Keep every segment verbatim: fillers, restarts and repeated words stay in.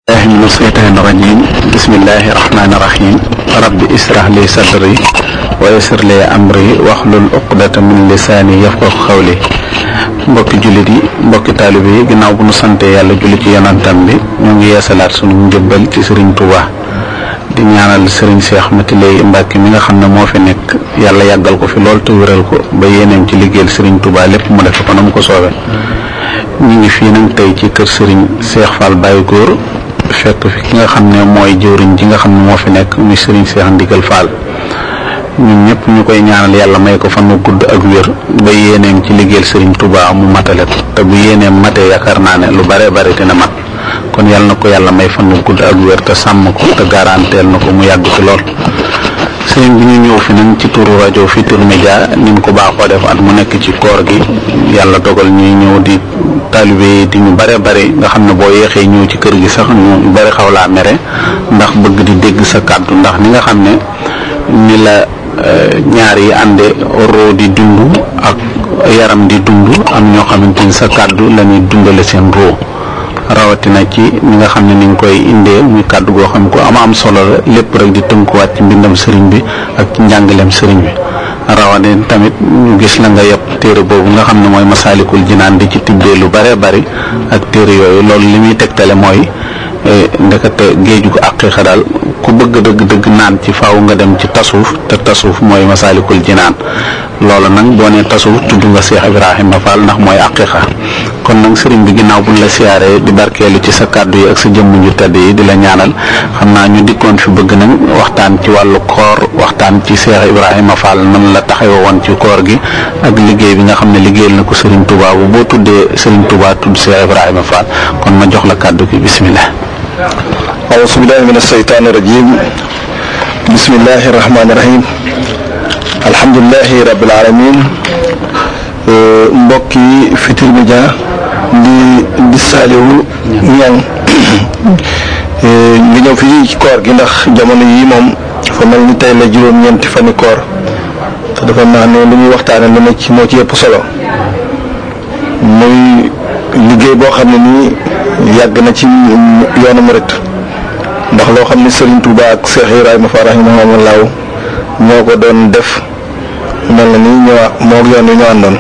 من الشيطان الرجيم بسم الله الرحمن الرحيم رب اشرح لي صدري ويسر لي امري واحلل عقدة من لساني يفقهوا قولي mbokki jullit yi mbokki taalibe yi ginnaaw bu nu sante yàlla julli ci yonantam bi ñu ngi yeesalaat sunu njëbbal ci Serigne Touba di ñaanal Serigne Cheikh Matiley Mbacke mi nga xam ne moo fi nekk yàlla yàggal ko fi lool te wéral ko ba yéeneem ci liggéeyal Serigne Touba lépp mu def ko na mu ko soobee ñu ngi fii nag tey ci kër Serigne Cheikh Fall Baye Góor fekk fi ki nga xam ne mooy jëwriñ ji nga xam ne moo fi nekk muy Serigne Cheikh Ndigal Fall ñun ñëpp ñu koy ñaanal yàlla may ko fan wu gudd ak wér ba yéeneem ci liggéeyal Serigne Touba mu matale ko te bu yéeneem matee yaakaar naa ne lu bare bare dina mat kon yàlla na ko yàlla may fan wu gudd ak wér te sàmm ko te garanteel na ko mu yàgg fi lool. sëriñ bi ñu ñëw fi nag ci turu rajo Futurs Médias ni mu ko baaxoo def at mu nekk ci koor gi yàlla dogal ñuy ñëw di taalibe di ñu bare bare nga xam ne boo yeexee ñëw ci kër gi sax ñu bare xaw laa mere ndax bëgg di dégg sa kàddu ndax ni nga xam ne ni la ñaar yi ànde roo di dund ak yaram di dund am ñoo xamante ni sa kàddu la ñuy dundale seen roo rawatina ci ñi nga xam ne ni nga koy indee muy kàddu goo xam ko ama am solo la lépp rek di tënkuwaat ci mbindam sëriñ bi ak ci njàngaleem sëriñ bi rawatina tamit ñu gis la nga yëpp téere boobu nga xam ne mooy Masaalikul Jinaan di ci tibbee lu bare bari ak téere yooyu loolu li muy tegtale mooy ndekete géeju ko aqiiqa daal ku bëgg dëgg dëgg naan ci faaw nga dem ci tasuuf te tasuuf mooy Masaalikul Jinaan loolu nag boo nee tasuuf tudd nga Cheikh Ibrahima Fall ndax mooy aqiiqa kon nag sëriñ bi ginnaaw buñ la siyaaree di barkeelu ci sa kàddu yi ak sa jëmm ju tedd yi di la ñaanal xam naa ñu dikkoon fi bëgg nañ waxtaan ci wàllu koor waxtaan ci Cheikh Ibrahima Fall nan la taxawoo woon ci koor gi ak liggéey bi nga xam ne liggéeyal na ko Serigne Touba bu boo tuddee Serigne Touba tudd Cheikh Ibrahima Fall kon ma jox la kàddu gi bismillah. auzu billahi mina shaytaani rajim bismillahi rahmaani rahim alhamdulillahi rabbil alamin mbokki Futurs Médias di di saaliwu ñang ngi ñëw fii ci koor gi ndax jamono yi moom fa mel ni tey la juróom-ñeenti fani koor te dafa naa ne lu ñuy waxtaane lu ne ci moo ci ëpp solo muy liggéey boo xam ne nii yàgg na ci yoonu murit ndax loo xam ne Serigne Touba ak Cheikh Ibrahima Fall rahimahullah ñoo ko doon def mel na ni ñoo moo yoon wi ñoo àndoon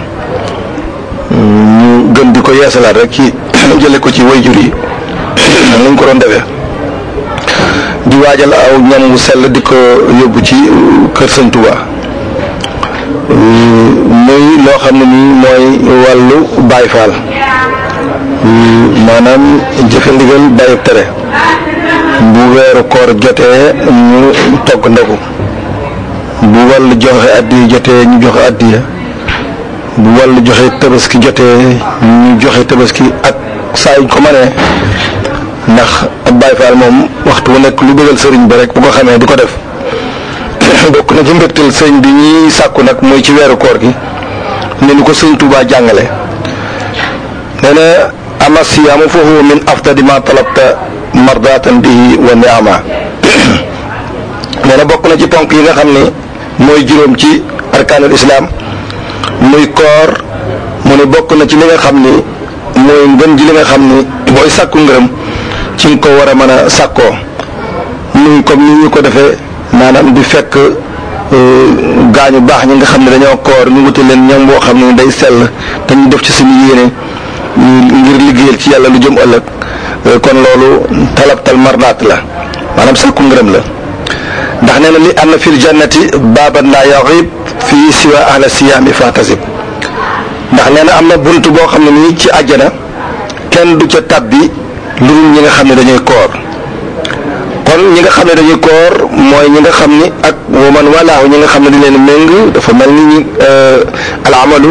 ñu gën di ko yeesalaat rek ci jële ko ci wayjur yi nañ ko doon defee di waajal aw ñam wu sell di ko yóbbu ci kër Sëñ Touba muy loo xam ne nii mooy wàllu Baay Faal maanaam jëfe ndigal bàyyi tere bu weeru koor jotee ñu togg ndogu bu wàllu joxe addiya jotee ñu joxe addiya bu wàllu joxe tabaski jotee ñu joxe tabaski ak saa yu ko mënee ndax Baay Faal moom waxtu bu nekk lu bëggal sëriñ ba rek bu ko xamee di ko def bokk na ci mbégteel sëriñ bi ñuy sàkku nag mooy ci weeru koor gi ne ni ko Sëriñ Tuubaa jàngale nee na ama siyaamu fa huwa min afdali ma talabta mardatan bihi wa ni'ama nee na bokk na ci ponk yi nga xam ne mooy juróom ci arkaanul islam muy koor mu ne bokk na ci li nga xam ni mooy ngën ji li nga xam ni booy sàkku ngërëm ci nga ko war a mën a sàkkoo muy comme ni ñu ko defee maanaam di fekk gaañu baax ñi nga xam ne dañoo koor ñu wuti leen ñam boo xam ne day sell te ñu def ci suñu yéene ngir liggéeyal ci yàlla lu jëm ëllëg kon loolu talabtal mardaat la maanaam sàkku ngërëm la ndax nee na li anna fil jannati baaban laa yaxib fii siwa ahla siyaami fahtasib ndax nee na am na bunt boo xam ne nii ci àjjana kenn du ca tabbi lu dul ñi nga xam ne dañuy koor kon ñi nga xam ne dañuy koor mooy ñi nga xam ni ak waman walaahu ñi nga xam ne di leen méng dafa mel ni ñi al amalu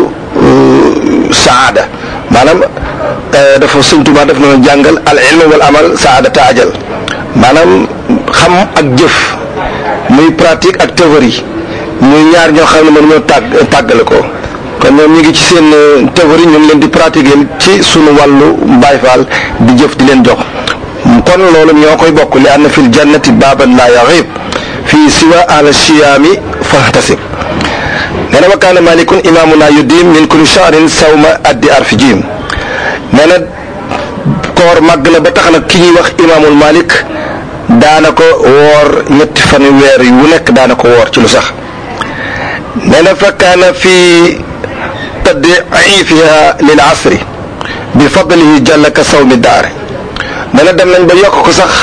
saada maanaam dafa Sëñ Tuubaa daf na jàngal al ilmu wal amal saada ta ajal maanaam xam ak jëf muy pratique ak théorie muy ñaar ñoo xam ne mën ñoo tàgg tàggale ko kon ñoom ñu ngi ci seen théorie ñu ngi leen di pratiquer ci sunu wàllu Baay Faal di jëf di leen jox kon loolu ñoo koy bokk li anna fil jannati baaban laa yaxib fii siwa ahla siyaami fahtasib nee na wa kaana malikun imaamuna yudim min kulli shahrin sawma addi arfi jim nee na koor màgg na ba tax na ki ñuy wax imaamul Malik daana ko woor ñetti fani weer yu wu nekk daana ko woor ci lu sax nee na fa kaana fi tad'ifiha lil asri bi fadlihi jalla ka sawmi daar nee na dem nañ ba yokk ko sax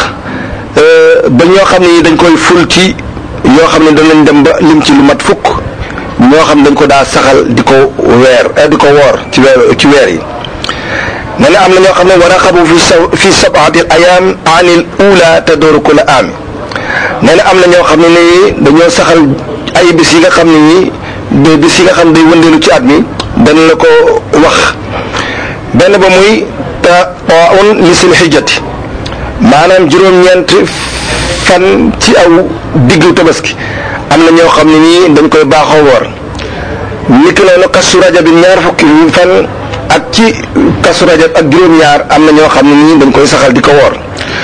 ba ñoo xam ne dañ koy ful ci ñoo xam ne danañ dem ba lim ci lu mat fukk ñoo xam ne dañ ko daa saxal di ko weer di ko woor ci weer ci weer yi nee na am na ñoo xam ne war a xabu fi sa fi sab'ati ayaam anil ula tadooru kula aami nee na am na ñoo xam ne nii dañoo saxal ay bis yi nga xam ne nii bis yi nga xam ne day wëndeelu ci at mi dañ la ko wax benn ba muy taun li sil xijjati maanaam juróom-ñeent fan ci aw diggu tabaski am na ñoo xam ne nii dañ koy baaxoo woor niki noonu kasu rajab bi ñaar fukki fan ak ci kasu rajab ak juróom-ñaar am na ñoo xam ne nii dañ koy saxal di ko woor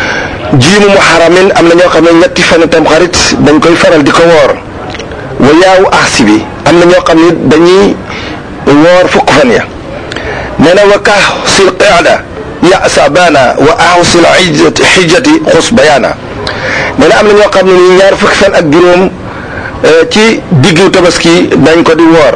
jiimu muharamin am na ñoo xam ne ñetti fan tam xarit dañ koy faral di ko woor wa yaawu axsi bi am na ñoo xam ne dañuy woor fukk fan ya nee na wa kaxsil qaada ya sabana wa axusil xijjati xus bayaana nee na am na ñoo xam ne nii ñaar fukki fan ak juróom ci diggu tabaski dañ ko di woor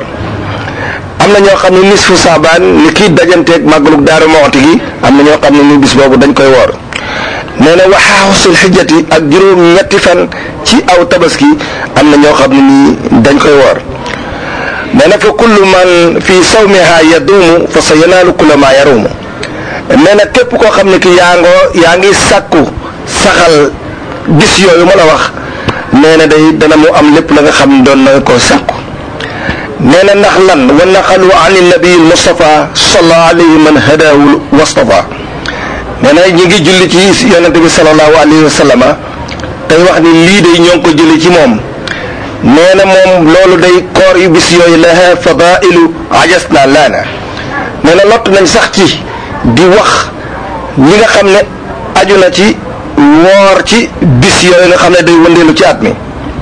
am na ñoo xam ne nisfu saabaan ni kii dajanteeg màggalug Daaru Muxti gi am na ñoo xam ne ni bis boobu dañ koy woor nee na waxaaxusul xijjati ak juróom ñetti fan ci aw tabaski am na ñoo xam ne nii dañ koy woor nee na fa kullu man fi sawmiha yaduumu fa sa yanaalu kulla ma yaruumu nee na képp koo xam ne ki yaa ngoo yaa ngi sàkku saxal gis yooyu ma la wax nee na day dana mu am lépp la nga xam ne doon na ko sàkku nee na ndax lan wa naqalu an nabi Mustafa sallallahu alayhi man hadahu wastafa nee na ñi ngi julli ci yonente bi sallallahu alayhi wa sallama tey wax ni lii day ñoo ngi ko jëli ci moom nee na moom loolu day koor yu bis yooyu laha fadailu ajas na laana nee na lott nañ sax ci di wax ñi nga xam ne aju na ci woor ci bis yooyu nga xam ne day wëndeelu ci at mi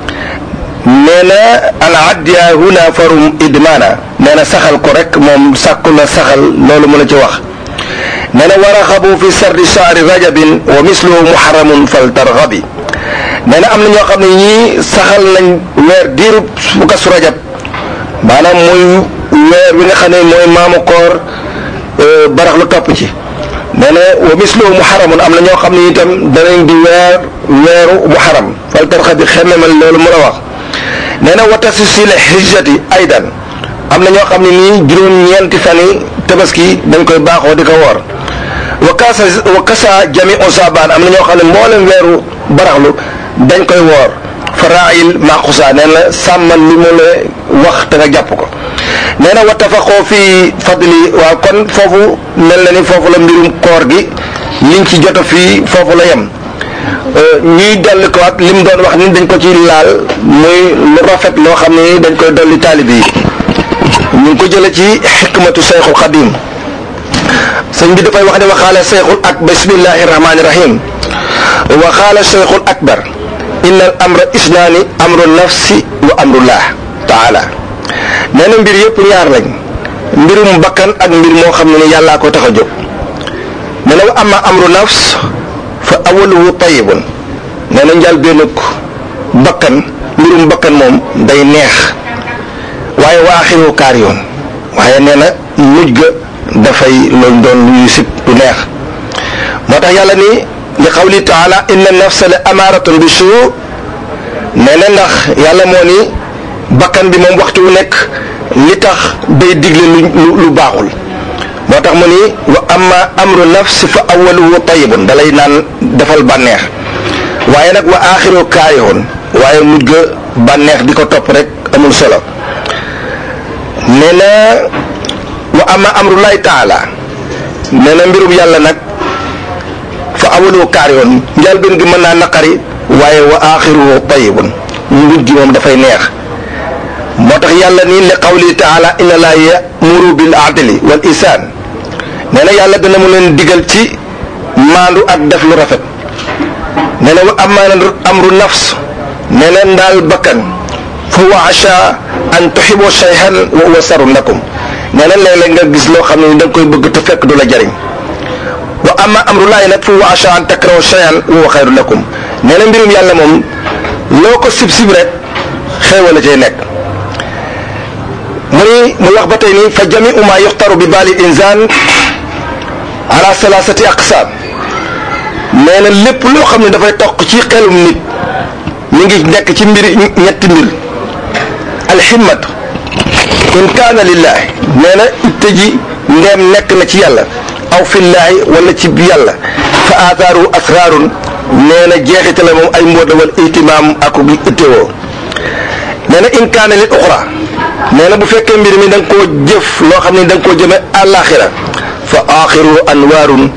nee na al addiya huna farum idmaana nee na saxal ko rek moom sàkku na saxal loolu mu la ci wax nee na war a xabu fi sardi shahri rajabin wa misluhu muharramun fal targhabi nee na am na ñoo xam ne ñii saxal nañ weer diirub bu kasu rajab maanaam muy weer wi nga xam ne mooy maamu koor barax lu topp ci nee na wa misluhu muharramun am na ñoo xam ne itam danañ di weer weeru muharram fal targhabi xemmemal loolu mu la wax nee na watasi si la hijjati aydan am na ñoo xam ne nii juróom-ñeenti fan yi tabaski dañ koy baaxoo di ko woor wa kasa wa kasa jami o saabaan am na ñoo xam ne mboolem weeru baraxlu dañ koy woor faraayil maqusa nee na sàmmal li mu la wax te nga jàpp ko nee na wa tafaqoo fi fadli waaw kon foofu mel na ni foofu la mbirum koor gi liñ ci joto fii foofu la yem ñuy dolli ko ak lim doon wax ni dañ ko ci laal muy lu rafet loo xam ne dañ koy dolli taalibe yi ñu ngi ko jële ci xikmatu Seyxul Xadim sëñ bi dafay wax ne waxaala Seyxul ak bismillahi rahmaani rahim waxaala Seyxul akbar inna al amra isnaani amru nafsi wa amrullah taala nee na mbir yëpp ñaar lañ mbirum bakkan ak mbir moo xam ne ni yàllaa ko tax a jóg nee na wa amma amru nafs fa awaluhu tayibun nee na njal bennuk bakkan mbirum bakkan moom day neex waaye wa axiru kaar yoon waaye nee na mujj ga dafay loolu doon luy sib du neex moo tax yàlla ni li qawli taala inna nafsa la amaaratun bi suu nee na ndax yàlla moo ni bakkan bi moom waxtu wu nekk li tax day digle lu lu baaxul moo tax mu ni wa amma amru nafsi fa awaluhu tayibun dalay naan defal bànneex waaye nag wa aaxiru kaarihoon waaye mujj ga bànneex di ko topp rek amul solo nee na wa amma amrullahi taala nee na mbirum yàlla nag fa awaluhu kaarihoon njëlbéen gi mën naa naqari waaye wa aaxiruhu tayibun mujj gi moom dafay neex moo tax yàlla ni li qawli taala inna laa ya'muru bil adli wal ihsaan nee na yàlla dana mu leen digal ci maandu ak def lu rafet nee na wa amma amru nafs nee na ndaal bakkan fa huwa asha an tuhibbu shay'an wa huwa sarrun lakum nee na léeg-léeg nga gis loo xam ne da nga koy bëgg te fekk du la jariñ wa amma amrullahi nag fa huwa asa an takrahu shay'an wa huwa xayrun lakum nee na mbirum yàlla moom loo ko sib sib rek xéewal la cay nekk. mu ni mu wax ba tey nii fa jamiu ma yuxtaru bi baali insaan ala salasati aqsaam nee na lépp loo xam ne dafay toq ci xelum nit mi ngi nekk ci mbir ñetti mbir alhimmatu in kaana lillahi nee na itte ji ndeem nekk na ci yàlla aw fillaahi wala ci yàlla fa athaaru asraarun nee na jeexite la moom ay mbóot la wal ihtimaam ak ittewoo nee na in kaana lil uxra nee na bu fekkee mbir mi da nga koo jëf loo xam ne da nga koo jëme àllaaxira fa aaxiru anwaarun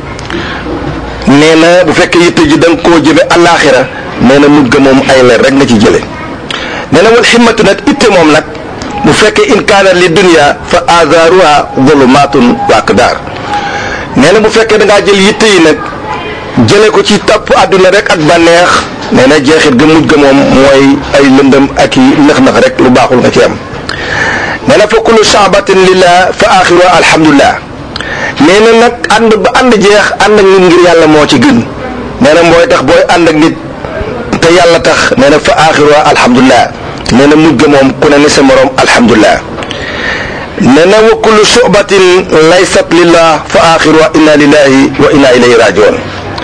nee na bu fekkee yitte ji da nga koo jëme àllaaxira nee na mugg moom ay leer rek nga ci jële nee na wal himmatu nag itte moom nag bu fekkee in kaana li dunya fa athaaruha zulumaatun wa aqdaar nee na bu fekkee da ngaa jël yitte yi nag jële ko ci topp àdduna rek ak bànneex nee na jeexit ga mujj ga moom mooy ay lëndëm ak i nax-nax rek lu baaxul nga ci am nee na fa kullu sha'batin lillah fa axiruha alhamdulillah nee na nag ànd ba ànd jeex ànd ak nit ngir yàlla moo ci gën nee na mooy tax booy ànd ak nit te yàlla tax nee na fa axiruha alhamdulillah nee na mujj ga moom ku ne ni sa morom alhamdulillah nee na wa kullu shu'batin laysat lillah fa axiruha inna lillahi wa inna ilayhi rajiun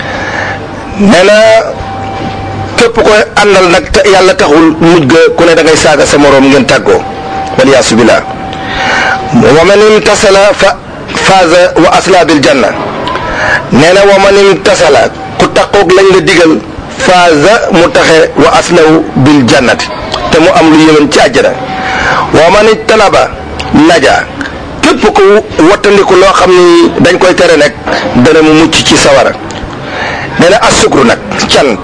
nee na képp koy àndal nag te yàlla taxul mujj ga ku ne da ngay saaga sa morom ngeen tàggoo waliyaasu billah wa man imtasala fa faaza wa asla bil janna nee na wa man imtasala ku taqoog lañ la digal faaza mu taxe wa aslaw bil jannati te mu am lu yëwén ci àjjana wa man ijtanaba naja képp ku wattandiku loo xam ni dañ koy tere nag dana mu mucc ci sawara nee na asukru nag cant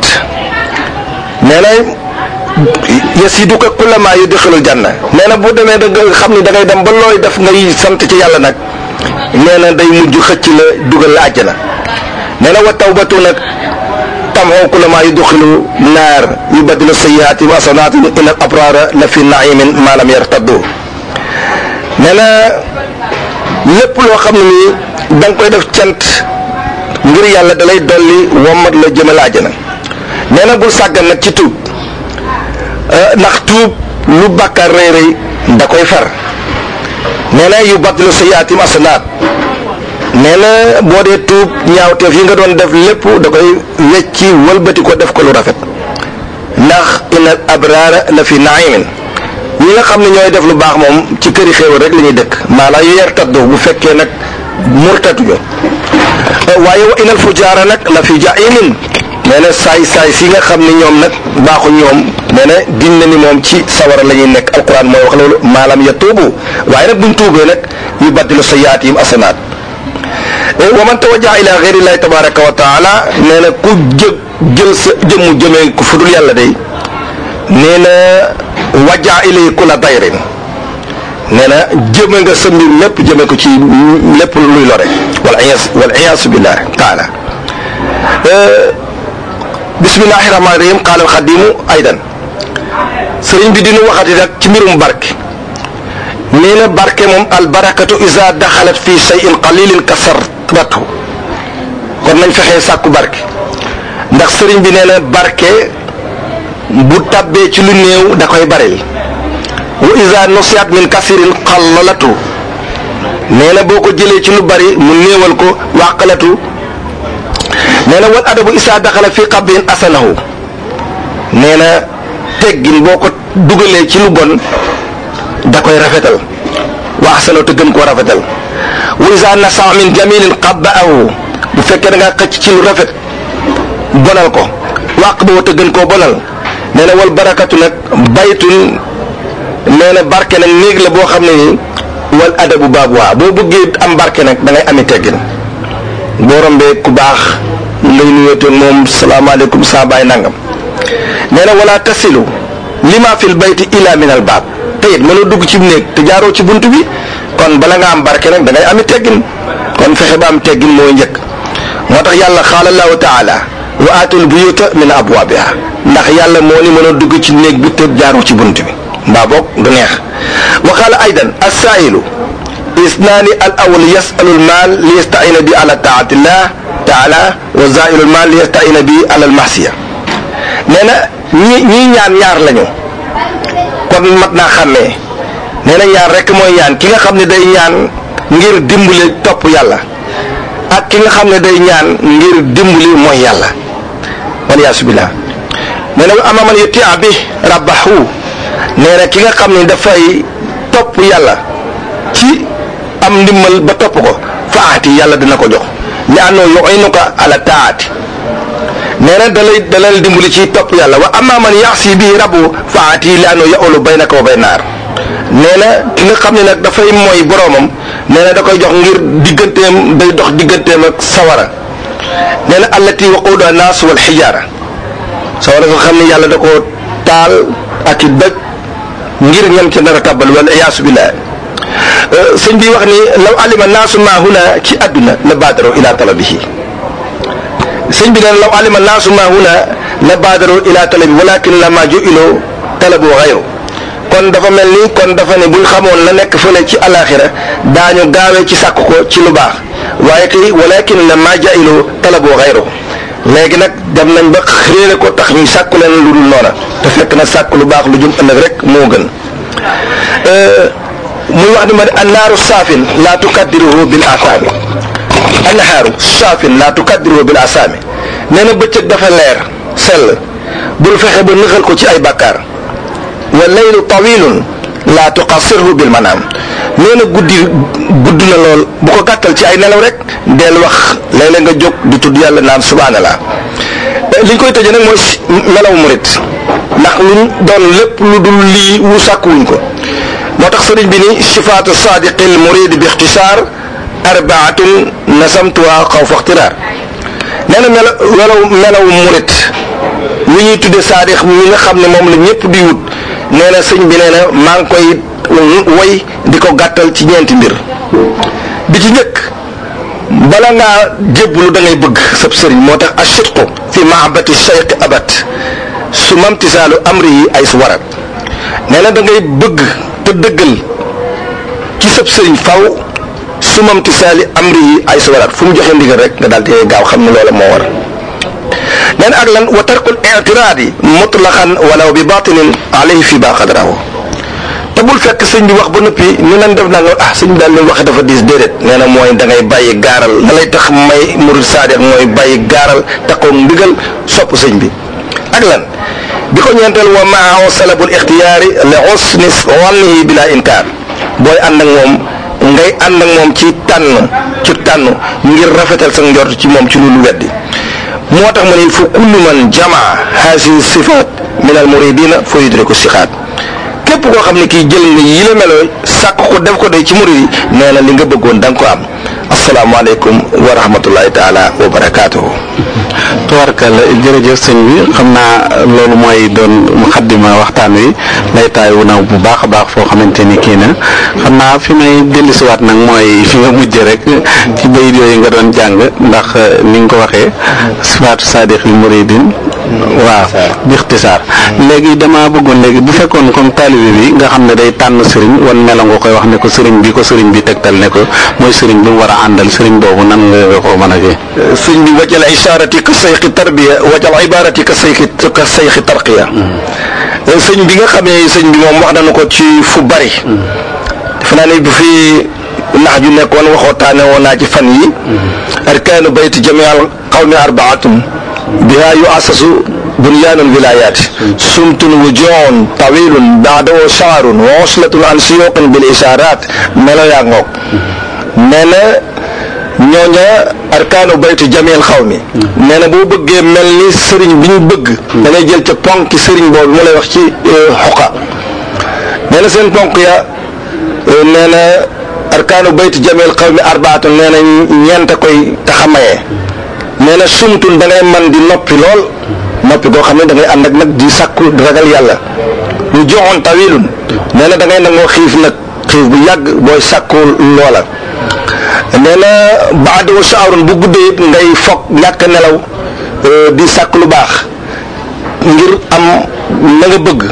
nee na yasiduka kullama yudxilul janna nee na bu demee da nga xam ni da ngay dem ba looy def ngay sant ci yàlla nag nee na day mujj xëcc la dugal la àjjana nee na wa tawbatu nag tamxu kullama yudxilu naar yubadilu sayyiaati wa asanaati inna al abrara la fi naimin ma lam yartaddu nee na lépp loo xam ne nii da nga koy def cant ngir yàlla dalay dolli wommat la jëmal àjjana nee na bul sàggan nag ci tuub ndax tuub lu bàkkaar rëy rëy da koy far nee na yu badilu sayyiaatim asanaat nee na boo dee tuub ñaawteef yi nga doon def lépp da koy wecci wëlbati ko def ko lu rafet ndax innal abraara la fi naimin ñi nga xam ne ñooy def lu baax moom ci këri xéewal rek la ñuy dëkk maanaam yu yer taddu bu fekkee nag murtatuñu waaye wa innal fujaara nag la fi jaimin nee na saay saay si nga xam ne ñoom nag baaxu ñoom nee na din na ni moom ci sawara la ñuy nekk alquran mooy wax loolu maalam ya tuubu waaye nag buñ tuubee nag yu baddilu sayyiaatihim asanaat wa man tawajjaha ila ghayri llahi tabaraka wa taala nee na ku jë jël sa jëmmu jëmee ku fudul yàlla day nee na wajja ilay kulla dayrin nee na jëme nga sa mbir lépp jëme ko ci lépp luy lore wal iyas wal iyaasu billah taala bismillahi rahmaani rahim qaala al xadimu aydan sëriñ bi dinu waxati rek ci mbirum barke nee na barke moom al barakatu isa daxalat fi shay'in qalilin kasaratu kon nañ fexee sàkku barke ndax sëriñ bi nee na barke bu tabbee ci lu néew da koy baril wa isa nusiat min kasirin xallalatu nee na boo ko jëlee ci lu bari mu néewal ko wàqalatu nee na wal adabu isa daxala fi qabrin asanahu nee na teggin boo ko dugalee ci lu bon da koy rafetal wa asanahu te gën koo rafetal wa isa nasa min jamilin qabbaahu bu fekkee da ngaa xëcc ci lu rafet bonal ko wàq boo te gën koo bonal nee na wal barakatu nag baytun nee na barke nag néeg la boo xam ne ni wal adabu baabuwaa boo bëggee am barke nag da ngay ami teggin boo rombee ku baax ngay nuyootee moom salaamaaleykum saa baay nangam nee na wala tasilu lima fil bayti ila min al baab te it mënoo dugg ci néeg te jaaroo ci bunt bi kon bala nga am barke nag da ngay ami teggin kon fexe ba am teggin mooy njëkk moo tax yàlla qaala allahu taala wa aatul buyuta min abwaabiha ndax yàlla moo ni mën a dugg ci néeg bi te jaaroo ci bunt bi mbaa boog du neex wa qaala aydan assaa'ilu isnaani al awwal yasalu al maal li yastaina bi ala taatillah taala wa zailul mal yastaina bi alal mahsiya nee na ñi ñii ñaan ñaar lañu kon mat naa xàmmee nee na ñaar rek mooy ñaan ki nga xam ne day ñaan ngir dimbali topp yàlla ak ki nga xam ne day ñaan ngir dimbali mooy yàlla waliyaasu billah nee na ama man yutia bi rabbahu nee na ki nga xam ne dafay topp yàlla ci am ndimbal ba topp ko faati yàlla dina ko jox li annoo yu'inuka ala taati nee na dalay dalal dimbali ci topp yàlla wa amma man yaasi bi rabbu faati li annoo ya'ulu baynaka wa bayna naar nee na ki nga xam ne nag dafay mooy boroomam nee na da koy jox ngir digganteem day dox digganteem ak sawara nee na allati waquuduha naas wal xijaara sawara nga xam ne yàlla da ko taal ak i doj ngir ñam ci nar a tàbbal wala iyaasu billah sëñ bi wax ni law alima naasu ma huna ci àdduna la baadaro ila talabihi sëñ bi neen law alima naasu ma huna la baadaro ila talabi walakin la ma ju'ilo talabu xayru kon dafa mel ni kon dafa ne buñ xamoon la nekk fële ci alaxira daañu gaawee ci sàkk ko ci lu baax waaye kay walakin la ma jailo talabu xayru léegi nag dem nañ ba xéere ko tax ñu sàkku leen lu dul noona te fekk na sàkk lu baax lu jum ëllëg rek moo gën muy wax ni ma ne annaaru saafin laa tukaddiruhu bil asaami annaaru saafin laa tukaddiruhu bil asaami nee na bëccëg dafa leer sell bul fexe ba nëxal ko ci ay bàkkaar wa laylu tawilun laa tuqassirhu bil manaam nee na guddi gudd na lool bu ko gàttal ci ay nelaw rek del wax léeg-léeg nga jóg di tudd yàlla naan subhanallah li ñu koy tëjee nag mooy melaw murit ndax luñ doon lépp lu dul lii wu sàkkuwuñ ko moo tax sëriñ bi ni sifaatu sadiqil murid bi ixtisaar arbaatun nasamtuha xawfa ixtiraar nee na melaw melaw melaw murit li ñuy tudde saadix mi nga xam ne moom la ñëpp di wut nee na sëñ bi nee na maa ngi koy woy di ko gàttal ci ñeenti mbir bi ci njëkk bala ngaa jébbalu da ngay bëgg sab sëriñ moo tax ashitqu fi mahabbati cheikh abat su mamtisaalu amri yi ay su warat nee na da ngay bëgg te dëggal ci sab sëriñ faw su mamtisaali amri yi ay su warat fu mu joxe ndigal rek nga daal di gaaw xam ne loola moo war nee na ak lan wa tarkul i'tiraadi mutlaqan walaw bi batinin alayhi fi ba qadrahu te bul fekk sëñ bi wax ba noppi ñu leen def naa nga ah sëñ bi daal li waxe dafa diis déedéet nee na mooy da ngay bàyyi gaaral la lay tax may murid saadiq mooy bàyyi gaaral taxaw ndigal sopp sëñ bi ak lan bi ko ñeenteel wa maa salabul ixtiyaari li husni wannihi bila inkaar booy ànd ak moom ngay ànd ak moom ci tànn ci tànn ngir rafetal sa njort ci moom ci lu lu weddi moo tax ma ne fu kullu man jamaa haasihi sifaat min al muridina fa yudriku sixaat képp koo xam ne kii jël nga yi la meloo sàkk ko def ko day ci murid yi nee na li nga bëggoon da nga ko am asalaamaaleykum wa rahmatullahi taala wa barakaatuhu. tubarkalla jërëjëf sëñ bi xam naa loolu mooy doon muxaddima waxtaan wi lay taay wu naw bu baax a baax foo xamante ni kii na xam naa fi may dellusiwaat nag mooy fi nga mujjee rek ci bayit yooyu nga doon jàng ndax ni nga ko waxee sifaatu saadiqil muridin waaw bi ixtisaar léegi dama bëggoon léegi bu fekkoon comme taalibe bi nga xam ne day tànn sëriñ wan melo nga koy wax ne ko sëriñ bi ko sëriñ bi tegtal ne ko mooy sëriñ bi mu war a àndal sëriñ boobu nan nga ko mën a kii sëriñ bi wajal ishaarati ka sayxi tarbiya wajal ibaarati ka sayxi ka sayxi tarqiya sëñ bi nga xamee sëñ bi moom wax nañu ko ci fu bari defe naa ne bu fi nax ju nekkoon waxootaane woon naa ci fan yi arkaanu bayti jamial qawmi arbaatun biha yuassasu bunyaanul wilayaat sumtun wujuun tawilun baadawo shaarun wa uslatun an siyuqin bil ishaaraat melo yaa ngoog nee na ñooña arkaanu baytu jamil xaw mi nee na boo bëggee mel ni sëriñ bi ñu bëgg da ngay jël ca ponki sëriñ boobu mu lay wax ci xoqa nee na seen ponk ya nee na arkaanu baytu jamil xaw mi arbaatun nee na ñeent koy taxamayee nee na sumtun da ngay man di noppi lool noppi goo xam ne da ngay ànd ak nag di sàkku ragal yàlla ñu joxoon tawilun nee na da ngay nangoo xiif nag xiif bu yàgg booy sàkku loola nee na baadoo saarun bu guddee it ngay foog ñàkk nelaw di sàkk lu baax ngir am la nga bëgg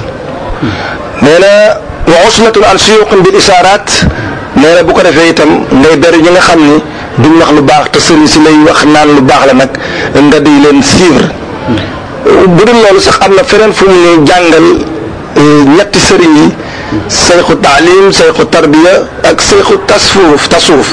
nee na wa uslatun an suyuqin bil isaaraat nee na bu ko defee itam ngay bari ñi nga xam ni duñ wax lu baax te sëriñ si lay wax naan lu baax la nag nga di leen suivre. bu dul loolu sax am na feneen fu mu ñu jàngal ñetti sëriñ yi sayxu taalim sayxu tarbiya ak sayxu tasfuuf tasuuf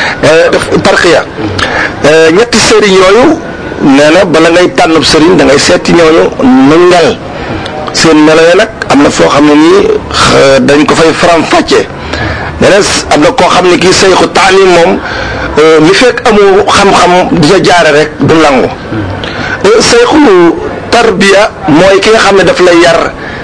tarqiya ñetti sëriñ yooyu nee na bala ngay tànnub sëriñ da ngay seeti ñooñu nu ngel seen melo ya nag am na foo xam ne nii dañ ko fay faram fàcce nee na am na koo xam ne kii sayxu taalim moom li fekk amu xam-xam di ca jaare rek du nangu sayxu tarbiya mooy ki nga xam ne daf lay yar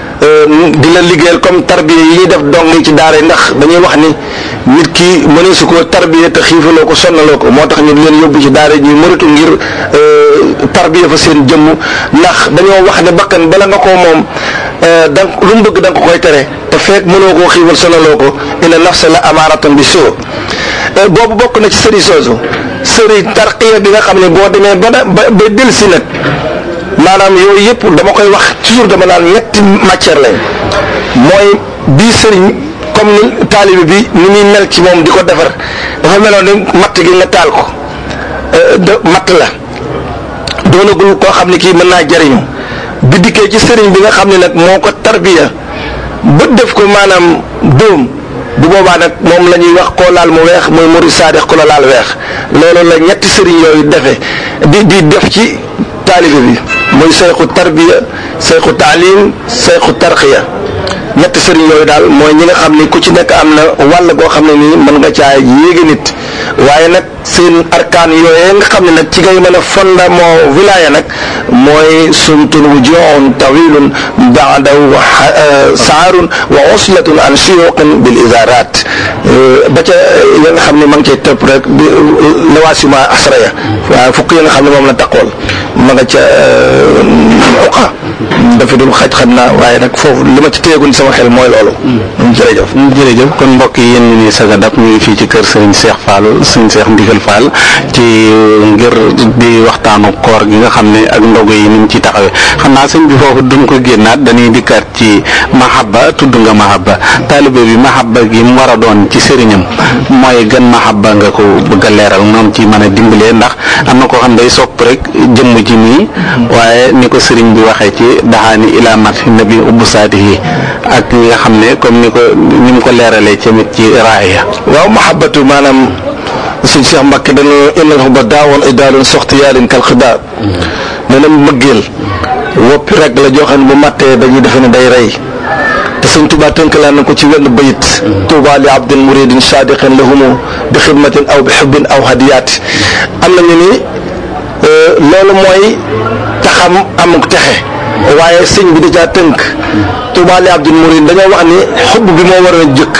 di la liggéeyal comme tarbiya yi ñuy def dong ci daara yi ndax dañuy wax ni nit ki mënee su ko tarbiya te xiifaloo ko sonnaloo ko moo tax ñu leen yóbbu ci daara ñuy mënatu ngir tarbiya fa seen jëmm ndax dañoo wax ne bakkan bala nga koo moom da lu mu bëgg da nga ko koy tere te fekk mënoo koo xiifal sonnaloo ko inna nafsa la amaaratan bi soo boobu bokk na ci sëriñ soosu sëriñ tarqiya bi nga xam ne boo demee ba ba ba delsi nag maanaam yooyu yëpp dama koy wax toujours dama naan ñetti matière lañ mooy bii sëriñ comme ni taalibe bi ni muy mel ci moom di ko defar dafa meloon ni matt gi nga taal ko de matt la doonagul koo xam ne kii mën naa jariñu bi dikkee ci sëriñ bi nga xam ne nag moo ko tarbiya ba def ko maanaam dóom bu boobaa nag moom la ñuy wax koo laal mu weex mooy murid saadix ku la laal weex loolu la ñetti sëriñ yooyu defe di di def ci taalibe bi muy sayxu tarbiya sayxu taalim sayxu tarqiya ñetti sëriñ yooyu daal mooy ñi nga xam ni ku ci nekk am na wàll goo xam ne nii mën nga caa yéege nit waaye nag seen arkaan yooyee nga xam ne nag ci ngay mën a fondement wilaya nag mooy sumtun wujuhun tawilun baadaw saarun wa uslatun an suyuqin bil isarat ba ca ya nga xam ne ma ngi cay tëpp rek lawasima asraya waaye fukk ya nga xam ne moom la taqool ma nga ca uqa dafa dul xaj xam naa waaye nag foofu li ma ci téyegun sama xel mooy loolu. jërëjëf jërëjëf kon mbokk yi yéen ñu ni saga dab ñu ngi fii ci kër Serigne Cheikh Fall Serigne Cheikh Ndigal Fall ci ngir di waxtaanu koor gi nga xam ne ak ndogu yi ni mu ci taxawee xam naa sëñ bi foofu duñ ko génnaat dañuy dikkaat ci mahabba tudd nga mahabba taalibe bi mahabba gi mu war a doon ci sëriñam mooy gën mahabba nga ko bëgg a leeral moom ci mën a dimbalee ndax am na koo xam day sopp rek jëmm ji nii waaye ni ko sëriñ bi waxee ci daxaani ilaa mat fi nabi ubbu saadihi ak ñi nga xam ne comme ni ko ni mu ko leeralee tamit ci raaya. waaw mahabbatu maanaam suñ Cheikh Mbacke dañoo innal hubba daawoon ay daalun soxtiyaalin kal xidaar nee na mbëggeel woppi rek la joo xam ne bu mattee dañuy defe ne day rey te sëñ Tuubaa tënkalaan na ko ci wenn bayit tuuba li abdin muridin sadiqin lahumu bi xidmatin aw bi xubbin aw hadiyaat am nañu ni loolu mooy taxam amuk texe waaye sëñ bi dajaa tënk tuuba li abdin muridin dañoo wax ni xubb bi moo war a jëkk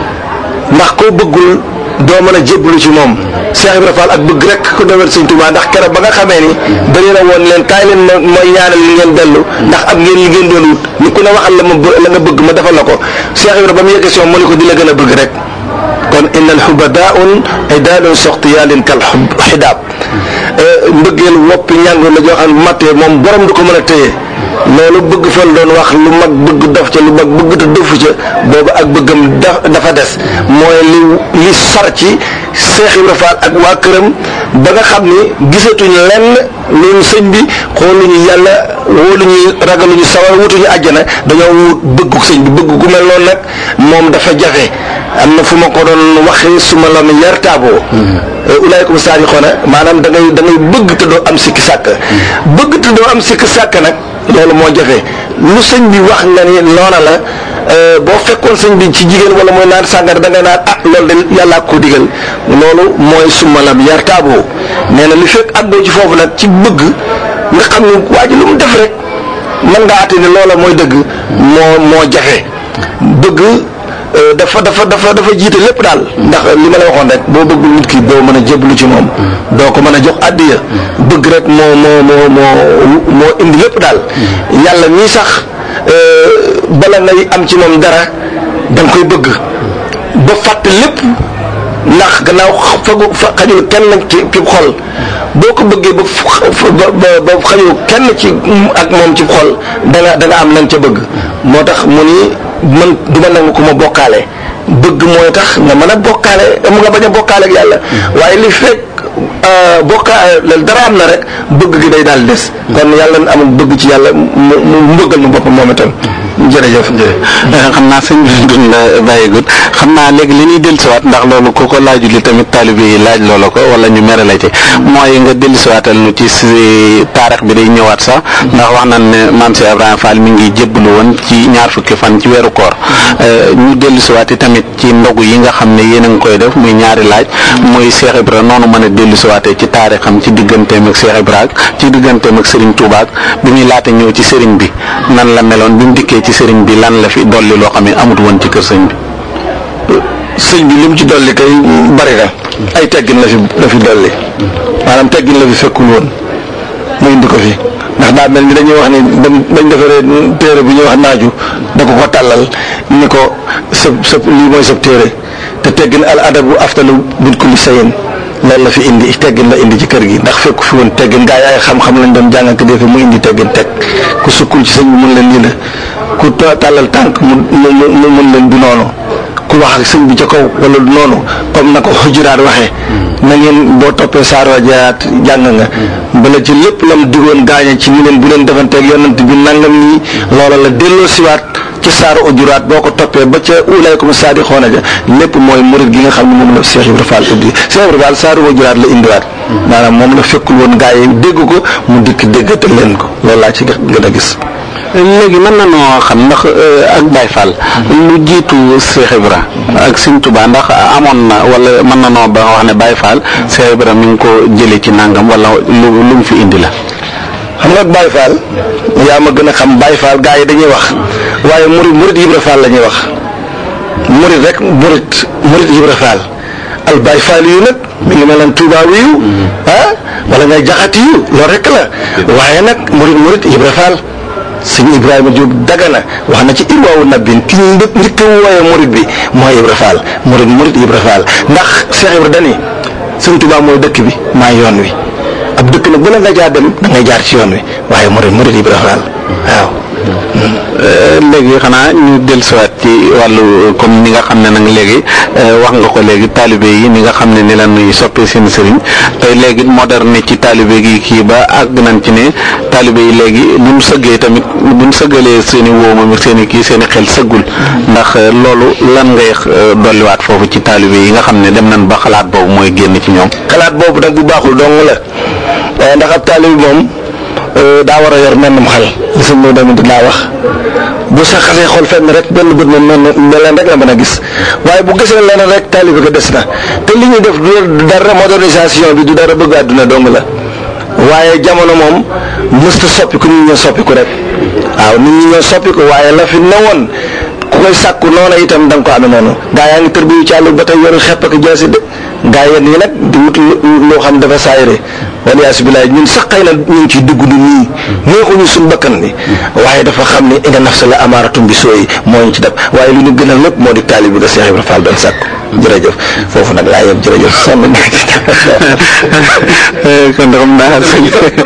ndax koo bëggul doo mën a jébbalu ci moom Cheikh Ibrahima Fall ak bëgg rek ko dewel sëñ Tuubaa ndax keroog ba nga xamee ni dañu ne woon leen kaay leen mooy ñaanal li ngeen dellu ndax am ngeen li ngeen doon wut ni ku ne waxal la ma la nga bëgg ma defal la ko Cheikh Ibrahima ba mu yeggee si moom mu ne ko di la gën a bëgg rek kon innal hubba daa'un ay daalun soxtiyaalin kal xidaab mbëggeel woppi ñàngoor la joo xam ne bu mattee moom borom du ko mën a téye loolu bëgg fa doon wax lu mag bëgg dof ca lu mag bëgg te dofu ca boobu ak bëggam dafa des mooy li li sar ci Cheikh Ibrahima Fall ak waa këram ba nga xam ni gisatuñ lenn loolu sëñ bi xooluñu yàlla wóoluñu ragaluñu sawar wutuñu àjjana dañoo wut bëggu sëñ bi bëgg gu mel noonu nag moom dafa jafe am na fu ma ko doon waxee su ma la yar taaboo ulaykum saarixoona maanaam da ngay da ngay bëgg te doo am sikki sàkk bëgg te doo am sikki sàkk nag loolu moo jafe lu sëñ bi wax nga ni noona la boo fekkoon sëñ bi ci jigéen wala mooy naan sàngara da ngay naan ah loolu de yàllaa ko digal loolu mooy summalam yar taaboo nee na li fekk àggoo ci foofu nag ci bëgg nga xam ne waa ji lu mu def rek mën nga àtte ne loola mooy dëgg moo moo jafe bëgg dafa dafa dafa dafa jiite lépp daal ndax li ma la waxoon rek boo bëggul nit ki doo mën a jébbalu ci moom doo ko mën a jox àddiya bëgg rek moo moo moo moo moo indi lépp daal yàlla ñii sax bala ngay am ci moom dara da nga koy bëgg ba fàtte lépp ndax gannaaw fagu fa xajul kenn ci ci xol boo ko bëggee ba ba ba xajul kenn ci ak moom ci xol da nga da nga am lan ca bëgg moo tax mu ni man du ma nangu ko ma bokkaale bëgg mooy tax nga mën a bokkaale mu nga bañ a bokkaale ak yàlla waaye li fekk bokkaale dara am na rek bëgg gi day daal des kon yàlla na amul bëgg ci yàlla mu mu mbëggal mu boppam moom itam jërëjëf xam naa sëñ bi duñ la bàyyigut xam naa léegi li ñuy dellusiwaat ndax loolu ku ko laaju li tamit taalibe yi laaj loola ko wala ñu mere la ci mooy nga dellusiwaatal nu ci si taarix bi day ñëwaat sax ndax wax nañ ne maam Cheikh Ibrahima Fall mi ngi jébbalu woon ci ñaar fukki fan ci weeru koor ñu dellusiwaat tamit ci ndogu yi nga xam ne yéen a ngi koy def muy ñaari laaj muy Cheikh Ibrahima noonu mën a dellusiwaatee ci taarixam ci digganteem ak Cheikh Ibrahima ci digganteem ak Serigne Touba bi muy laata ñëw ci Serigne bi nan la meloon bi mu dikkee ci sëriñ bi lan la fi dolli loo xam ne amut woon ci kër sëñ bi sëñ bi li mu ci dolli kay bari na ay teggin la fi la fi dolli maanaam teggin la fi fekkul woon mu indi ko fi ndax daa mel ni dañuy wax ni dañ defaree téere bi ñuy wax naaju da ko ko tàllal ni ko sa sa lii mooy sa téere te teggin al adabu aftalu min kulli sayin loolu la fi indi teggin la indi ci kër gi ndax fekku fi woon teggin gaa yi ay xam-xam lañ doon jàngante defe mu indi teggin teg ku sukkul ci sëñ bi mun leen lii la ku tàllal tànk mu mu mun leen du noonu ku wax ak sëñ bi ca kaw wala du noonu comme na ko xujuraat waxee na ngeen boo toppee saaro jaat jàng nga bala ci lépp lam digoon gaañe ci ni leen bu leen defanteeg yonent bi nangam nii loola la delloo siwaat ci saaru ujuraat boo ko toppee ba ca ulaykum saadiqoona ja lépp mooy murid gi nga xam ne moom la Cheikh Ibrahima Fall indi Cheikh Ibrahima Fall saaru ujuraat la indiwaat maanaam moom la fekkul woon gaa yi dégg ko mu dikk déggatal leen ko loolu laa ci gën a gis. léegi mën na noo xam ndax ak Baye Fall lu jiitu Cheikh Ibra ak Sëñ Tuubaa ndax amoon na wala mën na noo ba wax ne Baye Fall Cheikh Ibra mi ngi ko jëlee ci nangam wala lu lu mu fi indi la. xam nga Baye Fall yaa ma gën a xam Baye Fall gaa yi dañuy wax waaye murid murid Ibra Fall la ñuy wax murid rek murid murid Ibra Fall al Baye Fall yu nag mi ngi mel ne Touba yu ah wala ngay jaxati yu loolu rek la waaye nag murid murid Ibra Fall. sëñ Ibrahima Diop Dagana wax na ci irwaawu nabbin ki ñu njëkk njëkk a wooyee murid bi mooy Ibra Fall murid murid Ibra Fall ndax Cheikh Ibra dani sëñ Tuubaa mooy dëkk bi maa yoon wi ab dëkk nag bu la nga jaar dem da ngay jaar ci yoon wi waaye murid murid Ibra Fall waaw. léegi xanaa ñu dellusiwaat ci wàllu comme ni nga xam ne nag léegi wax nga ko léegi taalibe yi ni nga xam ne ni la ñuy soppee seen sëriñ tey léegi moderne ci taalibe gi kii ba àgg nañ ci ne taalibe yi léegi buñ sëggee tamit buñ sëggalee seen i wóomam seen i kii seen i xel sëggul ndax loolu lan ngay dolliwaat foofu ci taalibe yi nga xam ne dem nañ ba xalaat boobu mooy génn ci ñoom. xalaat boobu nag bu baaxul dong la waaye ndax ab taalibe moom daa war a yor mennum xel li sëñ bi tamit daa wax bu sa xasee xool fenn rek benn bët moom mel leen rek la mën a gis waaye bu gisee leneen rek taalibe ko des na te li ñuy def du dara modernisation bi du dara bëgg àdduna dong la waaye jamono moom mësta soppiku nit ñoo soppiku rek waaw nit ñi ñoo soppiku waaye la fi newoon ku koy sàkku noona itam da nga ko amee noonu gaa yaa ngi tër bi ci àll ba tey yoru xepp ak jaasi de gaa yéen ñi nag di wut loo xam dafa saayre wala yasubilaay ñun sax xëy na ñu ngi ciy dugg ni nii neexuñu suñ bakkan bi waaye dafa xam ne inna nafsa la amaaratum bi sooyi moo ñu ci def waaye lu ñu gënal lépp moo di taalib bi nga Cheikh Ibrahima Fall doon sàkk jërëjëf foofu nag laa yem jërëjëf sonn naa ci kon xam naa sëñ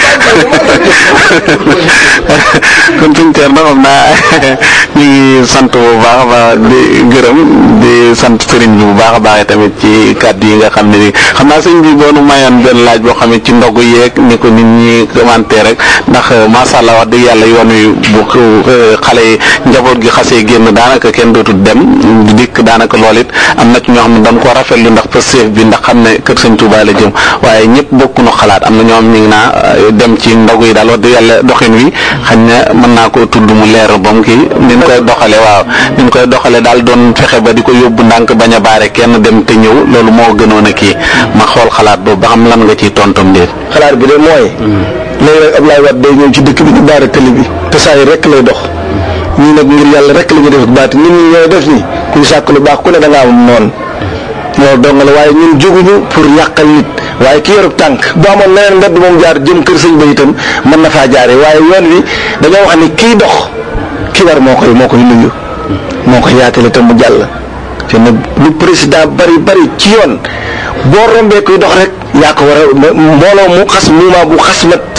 kon suñ teer na xam naa ñu ngi sant bu baax a baax di gërëm di sant sëriñ bi bu baax a baax tamit ci kàddu yi nga xam ne ni xam naa sëñ bi boonu mayoon benn laaj boo xam ne ci ndogu yeeg ni ko nit ñi commenté rek ndax macha allah wax dëgg yàlla yoon wi bu xale yi njaboot gi xasee génn daanaka kenn dootul dem di dikk daanaka lool it am na ci ñoo xam ne dañ ko rafetlu ndax pësteef bi ndax xam ne kër sëñ Touba la jëm waaye ñëpp bokkuñu xalaat am na ñoo xam ñu ngi naa dem ci ndogu yi daal wax dëgg yàlla doxin wi xañ na mën naa koo tudd mu leer ba mu kii ni ñu koy doxale waaw ni ñu koy doxale daal doon fexe ba di ko yóbbu ndànk bañ a baare kenn dem te ñëw loolu moo gënoon a kii ma xool xalaat boobu ba xam lan nga ciy tontom déet. xalaat bi de mooy léegi rek Abdoulaye Wade day ñëw ci dëkk bi di baare tëli bi te saa yi rek lay dox ñii nag ngir yàlla rek la ñu def baati nit ñi ñooy def ni kuy sàkk lu baax ku ne da ngaa am noonu loolu dong la waaye ñun jóguñu pour yàqal nit waaye ki yorub tànk bu amoon leneen mbedd moom jaar jëm kër sëñ ba itam mën na faa jaaree waaye yoon wi dañoo wax ni kii dox ki war moo koy moo koy nuyu moo koy yaatale te mu jàll te nag lu président bari bari ci yoon boo rombee kuy dox rek yaa ko war a mbooloo mu xas muuma bu xas mat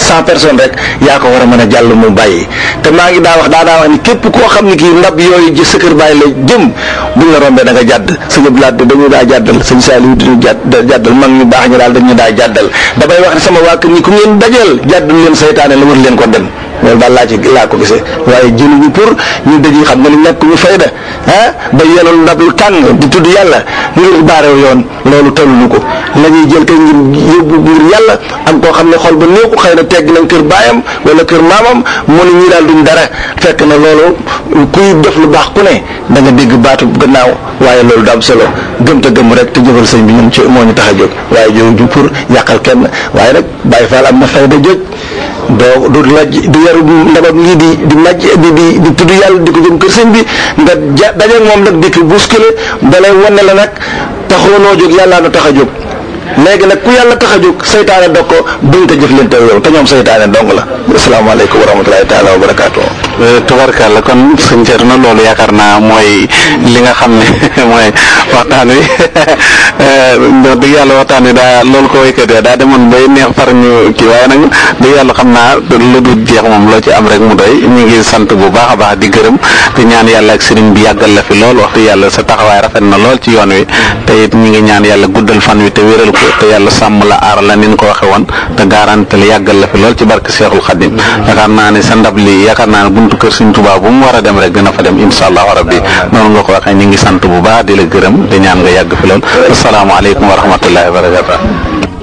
cent personnes rek yaa ko war a mën a jàll mu bàyyi. te maa ngi daa wax daa daa wax ni képp koo xam ni kii ndab yooyu ji sa kër bàyyi la jëm buñ la rombee da nga jàdd sëñ Blaat dañu daa jàddal sëñ Saliou dañu jàdd jàddal mag ñu baax ñu daal dañu daa jàddal damay wax ne sama waa kër ñi ku ngeen dajeel jàddul leen saytaane la war leen ko dem loolu daal laa ci laa ko gisee waaye jëluñu pour ñu daji xam nga ni ñàkk ñu fayda ah ba yenoon ndab lu tàng di tudd yàlla ngir baarew yoon loolu tolluñu ko la ñuy jël kay ngir yóbbu ngir yàlla am koo xam ne xol ba néew ko xëy na tegg nañ kër baayam wala kër maamam mu ne ñii daal duñ dara fekk na loolu kuy def lu baax ku ne da nga dégg baatu gannaaw waaye loolu da am solo gëm te gëm rek te jëfal sëñ bi ñun ci moo ñu tax a jóg waaye jóg pour yàqal kenn waaye nag Baye Fall am na fayda jóg doo du laj du yaru ndabam lii di di màjj di di di tudd yàlla di ko jëm kër sëñ bi nga ja dajeeg moom nag di ko bousculer dalay wane la nag taxoonoo jóg yàllaa na tax a jóg léegi nag ku yàlla tax a jóg saytaane dog ko duñ te jëf leen te yow te ñoom saytaane dong la asalaamaaleykum wa rahmatulahi taala wa barakaatu. tubarkalla kon sëñ Thierno loolu yaakaar naa mooy li nga xam ne mooy waxtaan wi wax dëgg yàlla waxtaan wi daa loolu ko waykat ya daa demoon bay neex far ñu kii waaye nag dëgg yàlla xam naa lu dul jeex moom loo ci am rek mu doy ñu ngi sant bu baax a baax di gërëm di ñaan yàlla ak sëriñ bi yàggal la fi lool wax dëgg yàlla sa taxawaay rafet na lool ci yoon wi te it ñu ngi ñaan yàlla guddal fan wi te wéral ko te yàlla sàmm la aar la ni ñu ko waxe woon te garanti la yàggal la fi lool ci barke Seexul Xadim yaakaar naa ne sa ndab li yaakaar naa ne buntu kër Sëriñ Tuubaa bu mu war a dem rek dina fa dem insha allahu rabbi noonu nga ko waxee ñu ngi sant bu baax di la gërëm di ñaan nga yàgg fi lool asalaamaaleykum wa rahmatullahi wa barakatuh